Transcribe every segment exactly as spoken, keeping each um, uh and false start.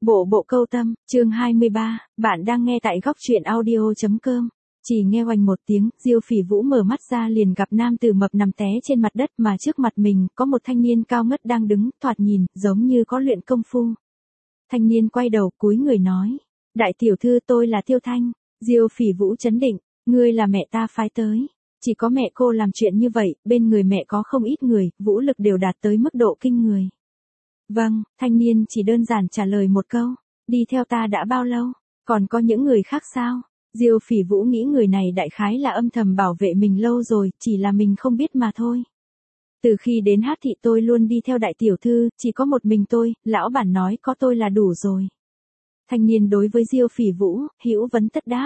Bộ bộ câu tâm, chương hai mươi ba, bạn đang nghe tại góc truyện audio.com. Chỉ nghe oành một tiếng, Diêu Phỉ Vũ mở mắt ra liền gặp nam tử mập nằm té trên mặt đất mà trước mặt mình có một thanh niên cao ngất đang đứng, thoạt nhìn, giống như có luyện công phu. Thanh niên quay đầu cúi người nói, đại tiểu thư tôi là Tiêu Thanh. Diêu Phỉ Vũ trấn định, ngươi là mẹ ta phái tới. Chỉ có mẹ cô làm chuyện như vậy, bên người mẹ có không ít người, vũ lực đều đạt tới mức độ kinh người. Vâng, thanh niên chỉ đơn giản trả lời một câu, đi theo ta đã bao lâu, còn có những người khác sao? Diêu Phỉ Vũ nghĩ người này đại khái là âm thầm bảo vệ mình lâu rồi, chỉ là mình không biết mà thôi. Từ khi đến Hát thị tôi luôn đi theo đại tiểu thư, chỉ có một mình tôi, lão bản nói có tôi là đủ rồi. Thanh niên đối với Diêu Phỉ Vũ, hữu vấn tất đáp.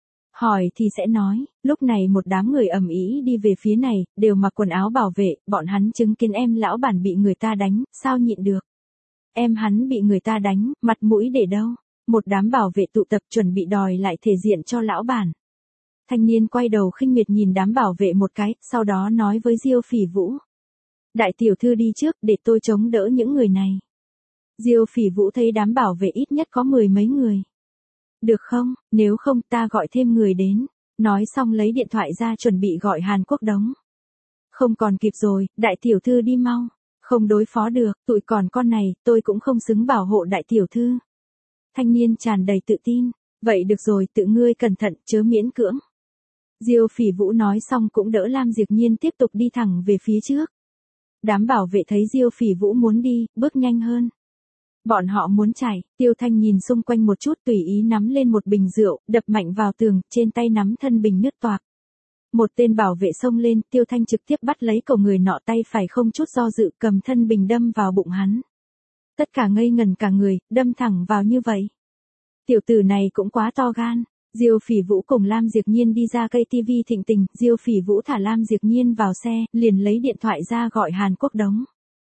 Hỏi thì sẽ nói, lúc này một đám người ầm ĩ đi về phía này, đều mặc quần áo bảo vệ, bọn hắn chứng kiến em lão bản bị người ta đánh, sao nhịn được. Em hắn bị người ta đánh, mặt mũi để đâu. Một đám bảo vệ tụ tập chuẩn bị đòi lại thể diện cho lão bản. Thanh niên quay đầu khinh miệt nhìn đám bảo vệ một cái, sau đó nói với Diêu Phỉ Vũ. Đại tiểu thư đi trước để tôi chống đỡ những người này. Diêu Phỉ Vũ thấy đám bảo vệ ít nhất có mười mấy người. Được không, nếu không ta gọi thêm người đến. Nói xong lấy điện thoại ra chuẩn bị gọi Hàn Quốc Đống. Không còn kịp rồi, đại tiểu thư đi mau. Không đối phó được, tụi còn con này, tôi cũng không xứng bảo hộ đại tiểu thư. Thanh niên tràn đầy tự tin. Vậy được rồi, tự ngươi cẩn thận, chớ miễn cưỡng. Diêu Phỉ Vũ nói xong cũng đỡ Lam Diệp Nhiên tiếp tục đi thẳng về phía trước. Đám bảo vệ thấy Diêu Phỉ Vũ muốn đi, bước nhanh hơn. Bọn họ muốn chạy, Tiêu Thanh nhìn xung quanh một chút tùy ý nắm lên một bình rượu, đập mạnh vào tường, trên tay nắm thân bình nứt toạc. Một tên bảo vệ xông lên, Tiêu Thanh trực tiếp bắt lấy cổ người nọ tay phải không chút do dự cầm thân bình đâm vào bụng hắn. Tất cả ngây ngần cả người, đâm thẳng vào như vậy. Tiểu tử này cũng quá to gan. Diêu Phỉ Vũ cùng Lam Diệp Nhiên đi ra cây tivi thịnh tình, Diêu Phỉ Vũ thả Lam Diệp Nhiên vào xe, liền lấy điện thoại ra gọi Hàn Quốc Đống.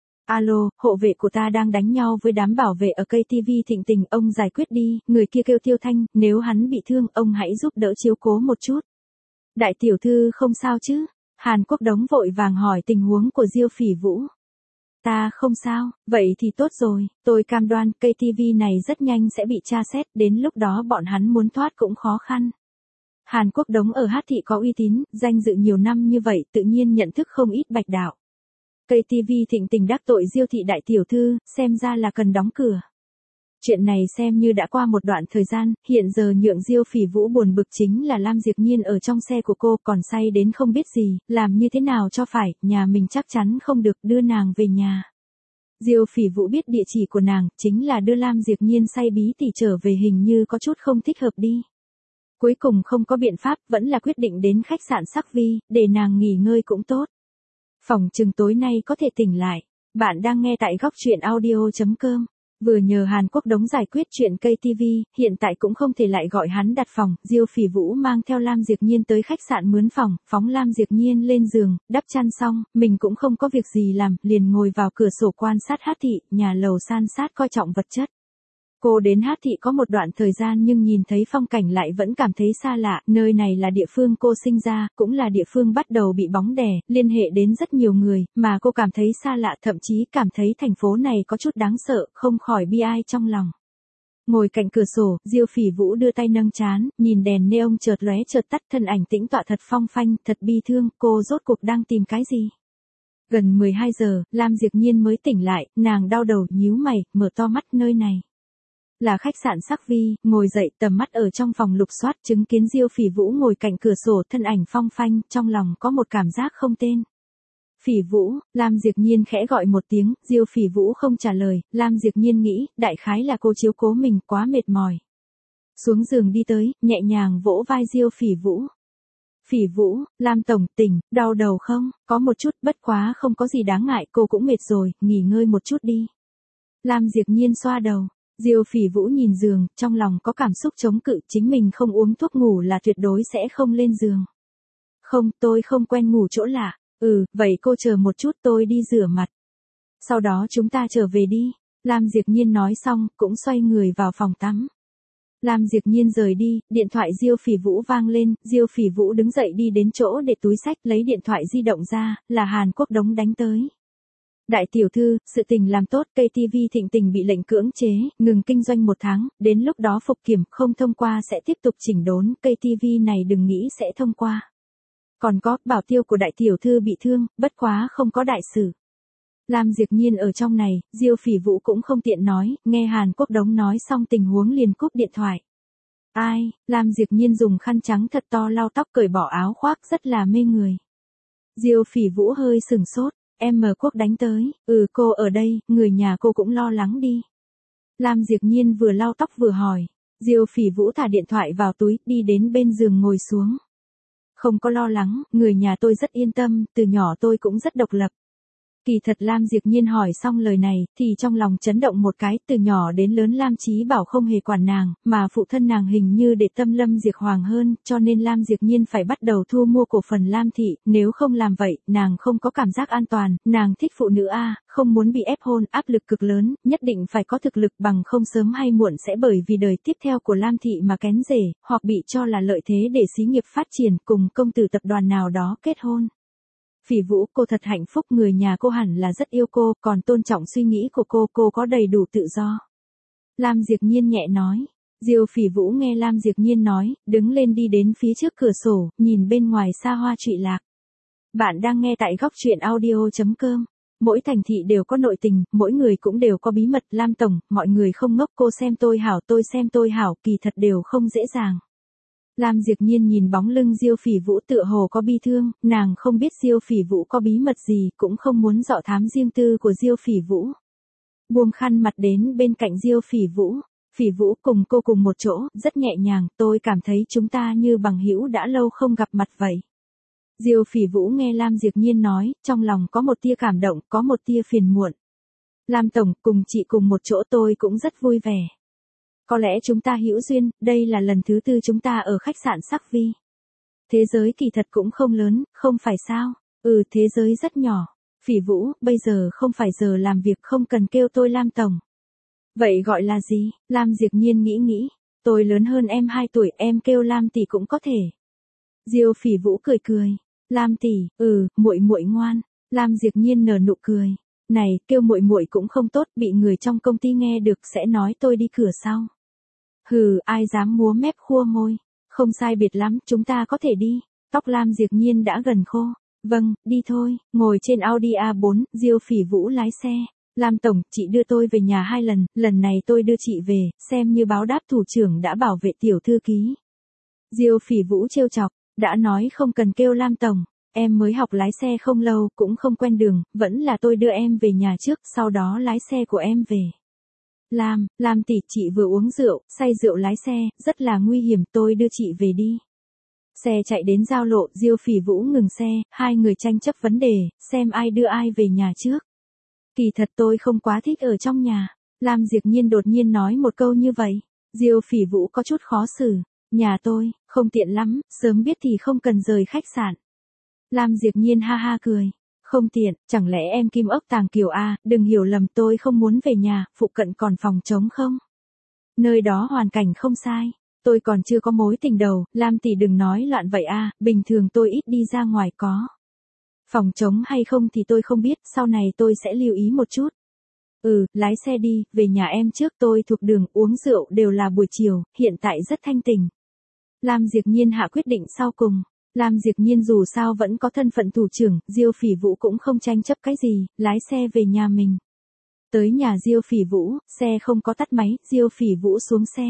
Alo, hộ vệ của ta đang đánh nhau với đám bảo vệ ở cây tivi thịnh tình, ông giải quyết đi, người kia kêu Tiêu Thanh, nếu hắn bị thương, ông hãy giúp đỡ chiếu cố một chút. Đại tiểu thư không sao chứ? Hàn Quốc Đống vội vàng hỏi tình huống của Diêu Phỉ Vũ. Ta không sao, vậy thì tốt rồi, tôi cam đoan cây tivi này rất nhanh sẽ bị tra xét, đến lúc đó bọn hắn muốn thoát cũng khó khăn. Hàn Quốc Đống ở Hát thị có uy tín, danh dự nhiều năm như vậy, tự nhiên nhận thức không ít bạch đạo. Cây tivi thịnh tình đắc tội Diêu thị đại tiểu thư, xem ra là cần đóng cửa. Chuyện này xem như đã qua một đoạn thời gian, hiện giờ nhượng Diêu Phỉ Vũ buồn bực chính là Lam Diệp Nhiên ở trong xe của cô còn say đến không biết gì, làm như thế nào cho phải, nhà mình chắc chắn không được đưa nàng về nhà. Diêu Phỉ Vũ biết địa chỉ của nàng, chính là đưa Lam Diệp Nhiên say bí tỉ trở về, hình như có chút không thích hợp đi. Cuối cùng không có biện pháp, vẫn là quyết định đến khách sạn Sắc Vi, để nàng nghỉ ngơi cũng tốt. Phòng chừng tối nay có thể tỉnh lại. Bạn đang nghe tại góc truyện audio.com. Vừa nhờ Hàn Quốc Đống giải quyết chuyện cây tivi, hiện tại cũng không thể lại gọi hắn đặt phòng. Diêu Phỉ Vũ mang theo Lam Diệp Nhiên tới khách sạn mướn phòng, phóng Lam Diệp Nhiên lên giường, đắp chăn xong, mình cũng không có việc gì làm, liền ngồi vào cửa sổ quan sát Hát thị, nhà lầu san sát coi trọng vật chất. Cô đến Hát thị có một đoạn thời gian nhưng nhìn thấy phong cảnh lại vẫn cảm thấy xa lạ, nơi này là địa phương cô sinh ra, cũng là địa phương bắt đầu bị bóng đè, liên hệ đến rất nhiều người, mà cô cảm thấy xa lạ, thậm chí cảm thấy thành phố này có chút đáng sợ, không khỏi bi ai trong lòng. Ngồi cạnh cửa sổ, Diêu Phỉ Vũ đưa tay nâng trán, nhìn đèn neon chợt lóe chợt tắt, thân ảnh tĩnh tọa thật phong phanh, thật bi thương, cô rốt cuộc đang tìm cái gì? Gần mười hai giờ, Lam Diệp Nhiên mới tỉnh lại, nàng đau đầu, nhíu mày, mở to mắt, nơi này là khách sạn Sắc Vi, ngồi dậy tầm mắt ở trong phòng lục soát, chứng kiến Diêu Phỉ Vũ ngồi cạnh cửa sổ, thân ảnh phong phanh, trong lòng có một cảm giác không tên. Phỉ Vũ, Lam Diệp Nhiên khẽ gọi một tiếng, Diêu Phỉ Vũ không trả lời, Lam Diệp Nhiên nghĩ, đại khái là cô chiếu cố mình quá mệt mỏi. Xuống giường đi tới, nhẹ nhàng vỗ vai Diêu Phỉ Vũ. Phỉ Vũ, Lam tổng, tỉnh, đau đầu không? Có một chút, bất quá không có gì đáng ngại, cô cũng mệt rồi, nghỉ ngơi một chút đi. Lam Diệp Nhiên xoa đầu. Diêu Phỉ Vũ nhìn giường, trong lòng có cảm xúc chống cự, chính mình không uống thuốc ngủ là tuyệt đối sẽ không lên giường. Không, tôi không quen ngủ chỗ lạ. Ừ, vậy cô chờ một chút, tôi đi rửa mặt. Sau đó chúng ta trở về đi. Lam Diệp Nhiên nói xong, cũng xoay người vào phòng tắm. Lam Diệp Nhiên rời đi, điện thoại Diêu Phỉ Vũ vang lên, Diêu Phỉ Vũ đứng dậy đi đến chỗ để túi sách, lấy điện thoại di động ra, là Hàn Quốc Đống đánh tới. Đại tiểu thư, sự tình làm tốt, ca tê vê Thịnh Tình bị lệnh cưỡng chế, ngừng kinh doanh một tháng, đến lúc đó phục kiểm không thông qua sẽ tiếp tục chỉnh đốn, ca tê vê này đừng nghĩ sẽ thông qua. Còn có, bảo tiêu của đại tiểu thư bị thương, bất quá không có đại sự. Lam Diệp Nhiên ở trong này, Diêu Phỉ Vũ cũng không tiện nói, nghe Hàn Quốc Đống nói xong tình huống liền cúp điện thoại. Ai, Lam Diệp Nhiên dùng khăn trắng thật to lau tóc cởi bỏ áo khoác rất là mê người. Diêu Phỉ Vũ hơi sừng sốt, em mở Quốc đánh tới, ừ cô ở đây, người nhà cô cũng lo lắng đi. Lam Diệp Nhiên vừa lau tóc vừa hỏi, Diêu Phỉ Vũ thả điện thoại vào túi, đi đến bên giường ngồi xuống. Không có lo lắng, người nhà tôi rất yên tâm, từ nhỏ tôi cũng rất độc lập. Kỳ thật Lam Diệp Nhiên hỏi xong lời này, thì trong lòng chấn động một cái, từ nhỏ đến lớn Lam Chí Bảo không hề quản nàng, mà phụ thân nàng hình như để tâm Lâm Diệp Hoàng hơn, cho nên Lam Diệp Nhiên phải bắt đầu thu mua cổ phần Lam Thị, nếu không làm vậy, nàng không có cảm giác an toàn, nàng thích phụ nữ A, không muốn bị ép hôn, áp lực cực lớn, nhất định phải có thực lực bằng không sớm hay muộn sẽ bởi vì đời tiếp theo của Lam Thị mà kén rể, hoặc bị cho là lợi thế để xí nghiệp phát triển cùng công tử tập đoàn nào đó kết hôn. Phỉ Vũ, cô thật hạnh phúc, người nhà cô hẳn là rất yêu cô, còn tôn trọng suy nghĩ của cô, cô có đầy đủ tự do. Lam Diệp Nhiên nhẹ nói. Diêu Phỉ Vũ nghe Lam Diệp Nhiên nói, đứng lên đi đến phía trước cửa sổ, nhìn bên ngoài xa hoa trụy lạc. Bạn đang nghe tại góc truyện audio chấm com. Mỗi thành thị đều có nội tình, mỗi người cũng đều có bí mật. Lam Tổng, mọi người không ngốc, cô xem tôi hảo, tôi xem tôi hảo, kỳ thật đều không dễ dàng. Lam Diệp Nhiên nhìn bóng lưng Diêu Phỉ Vũ tựa hồ có bi thương, nàng không biết Diêu Phỉ Vũ có bí mật gì, cũng không muốn dọ thám riêng tư của Diêu Phỉ Vũ. Buông khăn mặt đến bên cạnh Diêu Phỉ Vũ, Phỉ Vũ cùng cô cùng một chỗ, rất nhẹ nhàng, tôi cảm thấy chúng ta như bằng hữu đã lâu không gặp mặt vậy. Diêu Phỉ Vũ nghe Lam Diệp Nhiên nói, trong lòng có một tia cảm động, có một tia phiền muộn. Lam Tổng, cùng chị cùng một chỗ tôi cũng rất vui vẻ. Có lẽ chúng ta hữu duyên, đây là lần thứ tư chúng ta ở khách sạn Sắc Vi. Thế giới kỳ thật cũng không lớn, không phải sao? Ừ, thế giới rất nhỏ. Phỉ Vũ, bây giờ không phải giờ làm việc, không cần kêu tôi Lam Tổng. Vậy gọi là gì? Lam Diệp Nhiên nghĩ nghĩ. Tôi lớn hơn em hai tuổi, em kêu Lam tỷ cũng có thể. Diêu Phỉ Vũ cười cười. Lam tỷ, ừ, muội muội ngoan. Lam Diệp Nhiên nở nụ cười. Này, kêu muội muội cũng không tốt, bị người trong công ty nghe được sẽ nói tôi đi cửa sau. Hừ, ai dám múa mép khua môi. Không sai biệt lắm, chúng ta có thể đi. Tóc Lam Diệp Nhiên đã gần khô. Vâng, đi thôi. Ngồi trên Audi a bốn, Diêu Phỉ Vũ lái xe. Lam Tổng, chị đưa tôi về nhà hai lần, lần này tôi đưa chị về, xem như báo đáp thủ trưởng đã bảo vệ tiểu thư ký. Diêu Phỉ Vũ trêu chọc, đã nói không cần kêu Lam Tổng, em mới học lái xe không lâu, cũng không quen đường, vẫn là tôi đưa em về nhà trước, sau đó lái xe của em về. Lam, Lam tỷ, chị vừa uống rượu, say rượu lái xe, rất là nguy hiểm, tôi đưa chị về đi. Xe chạy đến giao lộ, Diêu Phỉ Vũ ngừng xe, hai người tranh chấp vấn đề, xem ai đưa ai về nhà trước. Kỳ thật tôi không quá thích ở trong nhà. Lam Diệp Nhiên đột nhiên nói một câu như vậy. Diêu Phỉ Vũ có chút khó xử. Nhà tôi, không tiện lắm, sớm biết thì không cần rời khách sạn. Lam Diệp Nhiên ha ha cười. Không tiện, chẳng lẽ em Kim Ốc Tàng Kiều à, đừng hiểu lầm, tôi không muốn về nhà, phụ cận còn phòng trống không? Nơi đó hoàn cảnh không sai. Tôi còn chưa có mối tình đầu, Lam tỷ đừng nói loạn vậy à, bình thường tôi ít đi ra ngoài có. Phòng trống hay không thì tôi không biết, sau này tôi sẽ lưu ý một chút. Ừ, lái xe đi, về nhà em trước, tôi thuộc đường, uống rượu đều là buổi chiều, hiện tại rất thanh tỉnh. Lam Diệp Nhiên hạ quyết định sau cùng. Lam Diệp Nhiên dù sao vẫn có thân phận thủ trưởng, Diêu Phỉ Vũ cũng không tranh chấp cái gì, lái xe về nhà mình. Tới nhà Diêu Phỉ Vũ, xe không có tắt máy, Diêu Phỉ Vũ xuống xe.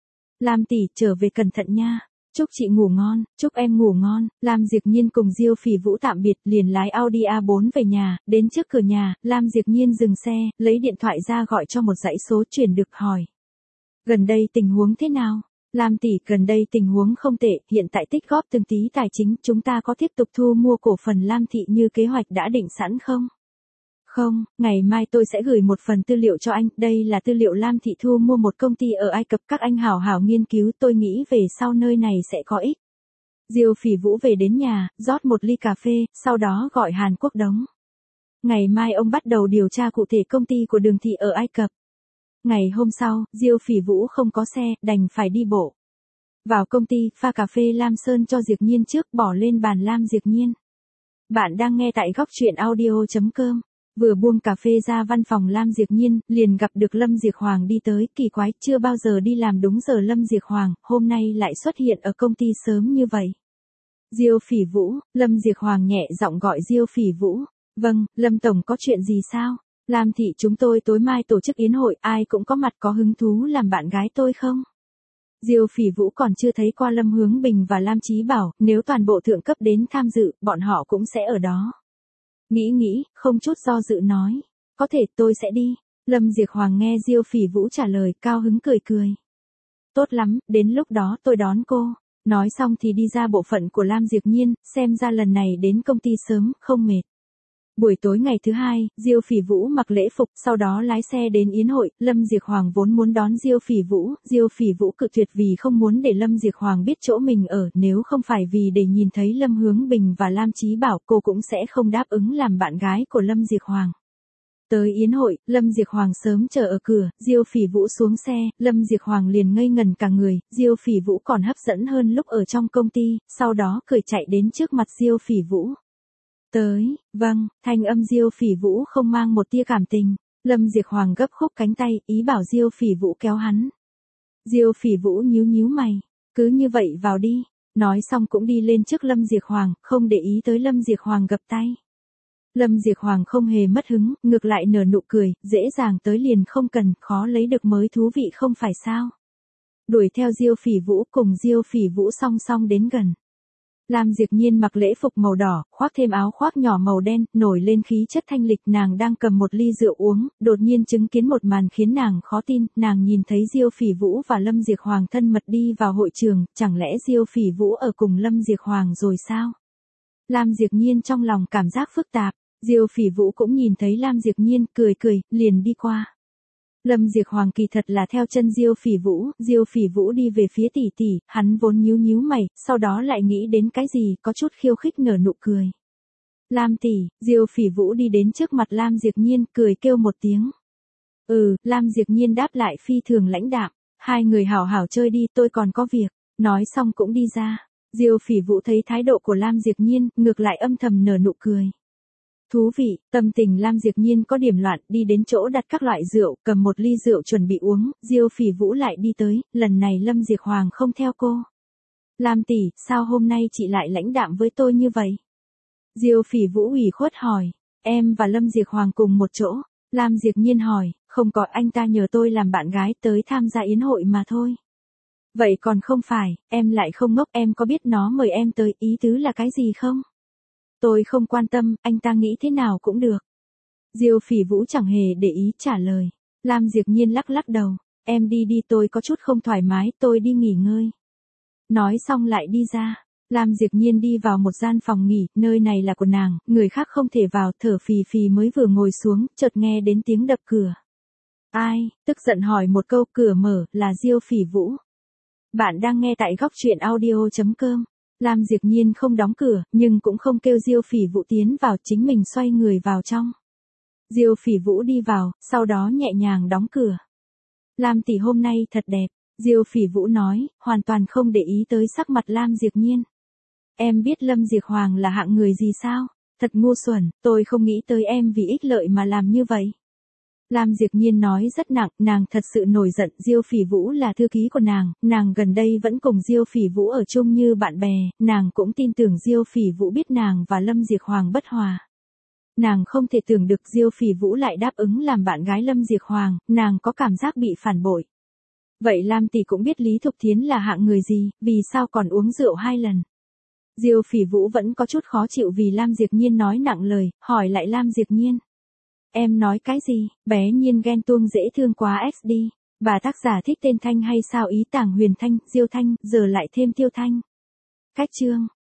Lam tỷ, trở về cẩn thận nha. Chúc chị ngủ ngon, chúc em ngủ ngon. Lam Diệp Nhiên cùng Diêu Phỉ Vũ tạm biệt, liền lái Audi a bốn về nhà, đến trước cửa nhà, Lam Diệp Nhiên dừng xe, lấy điện thoại ra gọi cho một dãy số chuyển được hỏi. Gần đây tình huống thế nào? Lam tỷ, gần đây tình huống không tệ, hiện tại tích góp từng tí tài chính, chúng ta có tiếp tục thu mua cổ phần Lam Thị như kế hoạch đã định sẵn không? Không, ngày mai tôi sẽ gửi một phần tư liệu cho anh, đây là tư liệu Lam Thị thu mua một công ty ở Ai Cập, các anh hảo hảo nghiên cứu, tôi nghĩ về sau nơi này sẽ có ích. Diêu Phỉ Vũ về đến nhà, rót một ly cà phê, sau đó gọi Hàn Quốc Đống. Ngày mai ông bắt đầu điều tra cụ thể công ty của Đường Thị ở Ai Cập. Ngày hôm sau, Diêu Phỉ Vũ không có xe, đành phải đi bộ. Vào công ty, pha cà phê Lam Sơn cho Diệp Nhiên trước, bỏ lên bàn Lam Diệp Nhiên. Bạn đang nghe tại góc truyện audio chấm com. Vừa buông cà phê ra văn phòng Lam Diệp Nhiên, liền gặp được Lâm Diệp Hoàng đi tới, kỳ quái, chưa bao giờ đi làm đúng giờ Lâm Diệp Hoàng, hôm nay lại xuất hiện ở công ty sớm như vậy. Diêu Phỉ Vũ, Lâm Diệp Hoàng nhẹ giọng gọi Diêu Phỉ Vũ. Vâng, Lâm Tổng có chuyện gì sao? Lam thị chúng tôi tối mai tổ chức yến hội, ai cũng có mặt, có hứng thú làm bạn gái tôi không? Diêu Phỉ Vũ còn chưa thấy qua Lâm Hướng Bình và Lam Chí Bảo, nếu toàn bộ thượng cấp đến tham dự, bọn họ cũng sẽ ở đó. Nghĩ nghĩ, không chút do dự nói. Có thể tôi sẽ đi. Lâm Diệp Hoàng nghe Diêu Phỉ Vũ trả lời, cao hứng cười cười. Tốt lắm, đến lúc đó tôi đón cô. Nói xong thì đi ra bộ phận của Lam Diệp Nhiên, xem ra lần này đến công ty sớm, không mệt. Buổi tối ngày thứ hai, Diêu Phỉ Vũ mặc lễ phục, sau đó lái xe đến yến hội, Lâm Diệp Hoàng vốn muốn đón Diêu Phỉ Vũ, Diêu Phỉ Vũ cự tuyệt vì không muốn để Lâm Diệp Hoàng biết chỗ mình ở, nếu không phải vì để nhìn thấy Lâm Hướng Bình và Lam Chí Bảo, cô cũng sẽ không đáp ứng làm bạn gái của Lâm Diệp Hoàng. Tới yến hội, Lâm Diệp Hoàng sớm chờ ở cửa, Diêu Phỉ Vũ xuống xe, Lâm Diệp Hoàng liền ngây ngần cả người, Diêu Phỉ Vũ còn hấp dẫn hơn lúc ở trong công ty, sau đó cười chạy đến trước mặt Diêu Phỉ Vũ. Tới, vâng, thanh âm Diêu Phỉ Vũ không mang một tia cảm tình. Lâm Diệp Hoàng gấp khúc cánh tay, ý bảo Diêu Phỉ Vũ kéo hắn. Diêu Phỉ Vũ nhíu nhíu mày, cứ như vậy vào đi. Nói xong cũng đi lên trước Lâm Diệp Hoàng, không để ý tới Lâm Diệp Hoàng gập tay. Lâm Diệp Hoàng không hề mất hứng, ngược lại nở nụ cười, dễ dàng tới liền không cần, khó lấy được mới thú vị không phải sao. Đuổi theo Diêu Phỉ Vũ, cùng Diêu Phỉ Vũ song song đến gần. Lam Diệp Nhiên mặc lễ phục màu đỏ, khoác thêm áo khoác nhỏ màu đen, nổi lên khí chất thanh lịch, nàng đang cầm một ly rượu uống, đột nhiên chứng kiến một màn khiến nàng khó tin, nàng nhìn thấy Diêu Phỉ Vũ và Lâm Diệp Hoàng thân mật đi vào hội trường, chẳng lẽ Diêu Phỉ Vũ ở cùng Lâm Diệp Hoàng rồi sao? Lam Diệp Nhiên trong lòng cảm giác phức tạp, Diêu Phỉ Vũ cũng nhìn thấy Lam Diệp Nhiên, cười cười, liền đi qua. Lâm Diệp Hoàng kỳ thật là theo chân Diêu Phỉ Vũ, Diêu Phỉ Vũ đi về phía tỷ tỷ, hắn vốn nhíu nhíu mày, sau đó lại nghĩ đến cái gì, có chút khiêu khích nở nụ cười. Lam tỷ, Diêu Phỉ Vũ đi đến trước mặt Lam Diệp Nhiên, cười kêu một tiếng. Ừ, Lam Diệp Nhiên đáp lại phi thường lãnh đạm, hai người hảo hảo chơi đi, tôi còn có việc, nói xong cũng đi ra. Diêu Phỉ Vũ thấy thái độ của Lam Diệp Nhiên, ngược lại âm thầm nở nụ cười. Thú vị, tâm tình Lam Diệp Nhiên có điểm loạn, đi đến chỗ đặt các loại rượu, cầm một ly rượu chuẩn bị uống, Diêu Phỉ Vũ lại đi tới, lần này Lâm Diệp Hoàng không theo cô. Lam tỷ, sao hôm nay chị lại lãnh đạm với tôi như vậy? Diêu Phỉ Vũ ủy khuất hỏi, em và Lâm Diệp Hoàng cùng một chỗ. Lam Diệp Nhiên hỏi, không có, anh ta nhờ tôi làm bạn gái tới tham gia yến hội mà thôi. Vậy còn không phải, em lại không ngốc, em có biết nó mời em tới, ý tứ là cái gì không? Tôi không quan tâm, anh ta nghĩ thế nào cũng được. Diêu Phỉ Vũ chẳng hề để ý trả lời. Lam Diệp Nhiên lắc lắc đầu, em đi đi, tôi có chút không thoải mái, tôi đi nghỉ ngơi. Nói xong lại đi ra. Lam Diệp Nhiên đi vào một gian phòng nghỉ, nơi này là của nàng, người khác không thể vào, thở phì phì mới vừa ngồi xuống, chợt nghe đến tiếng đập cửa. Ai, tức giận hỏi một câu, cửa mở, là Diêu Phỉ Vũ. Bạn đang nghe tại góc truyện audio chấm com. Lam Diệp Nhiên không đóng cửa, nhưng cũng không kêu Diêu Phỉ Vũ tiến vào, chính mình xoay người vào trong. Diêu Phỉ Vũ đi vào, sau đó nhẹ nhàng đóng cửa. Lam tỷ hôm nay thật đẹp, Diêu Phỉ Vũ nói, hoàn toàn không để ý tới sắc mặt Lam Diệp Nhiên. Em biết Lâm Diệp Hoàng là hạng người gì sao? Thật ngu xuẩn, tôi không nghĩ tới em vì ích lợi mà làm như vậy. Lam Diệp Nhiên nói rất nặng, nàng thật sự nổi giận, Diêu Phỉ Vũ là thư ký của nàng, nàng gần đây vẫn cùng Diêu Phỉ Vũ ở chung như bạn bè, nàng cũng tin tưởng Diêu Phỉ Vũ biết nàng và Lâm Diệp Hoàng bất hòa. Nàng không thể tưởng được Diêu Phỉ Vũ lại đáp ứng làm bạn gái Lâm Diệp Hoàng, nàng có cảm giác bị phản bội. Vậy Lam tỷ cũng biết Lý Thục Thiến là hạng người gì, vì sao còn uống rượu hai lần. Diêu Phỉ Vũ vẫn có chút khó chịu vì Lam Diệp Nhiên nói nặng lời, hỏi lại Lam Diệp Nhiên. Em nói cái gì, bé Nhiên ghen tuông dễ thương quá ét đi, bà tác giả thích tên Thanh hay sao, ý tàng Huyền Thanh, Diêu Thanh, giờ lại thêm Tiêu Thanh. Cách chương.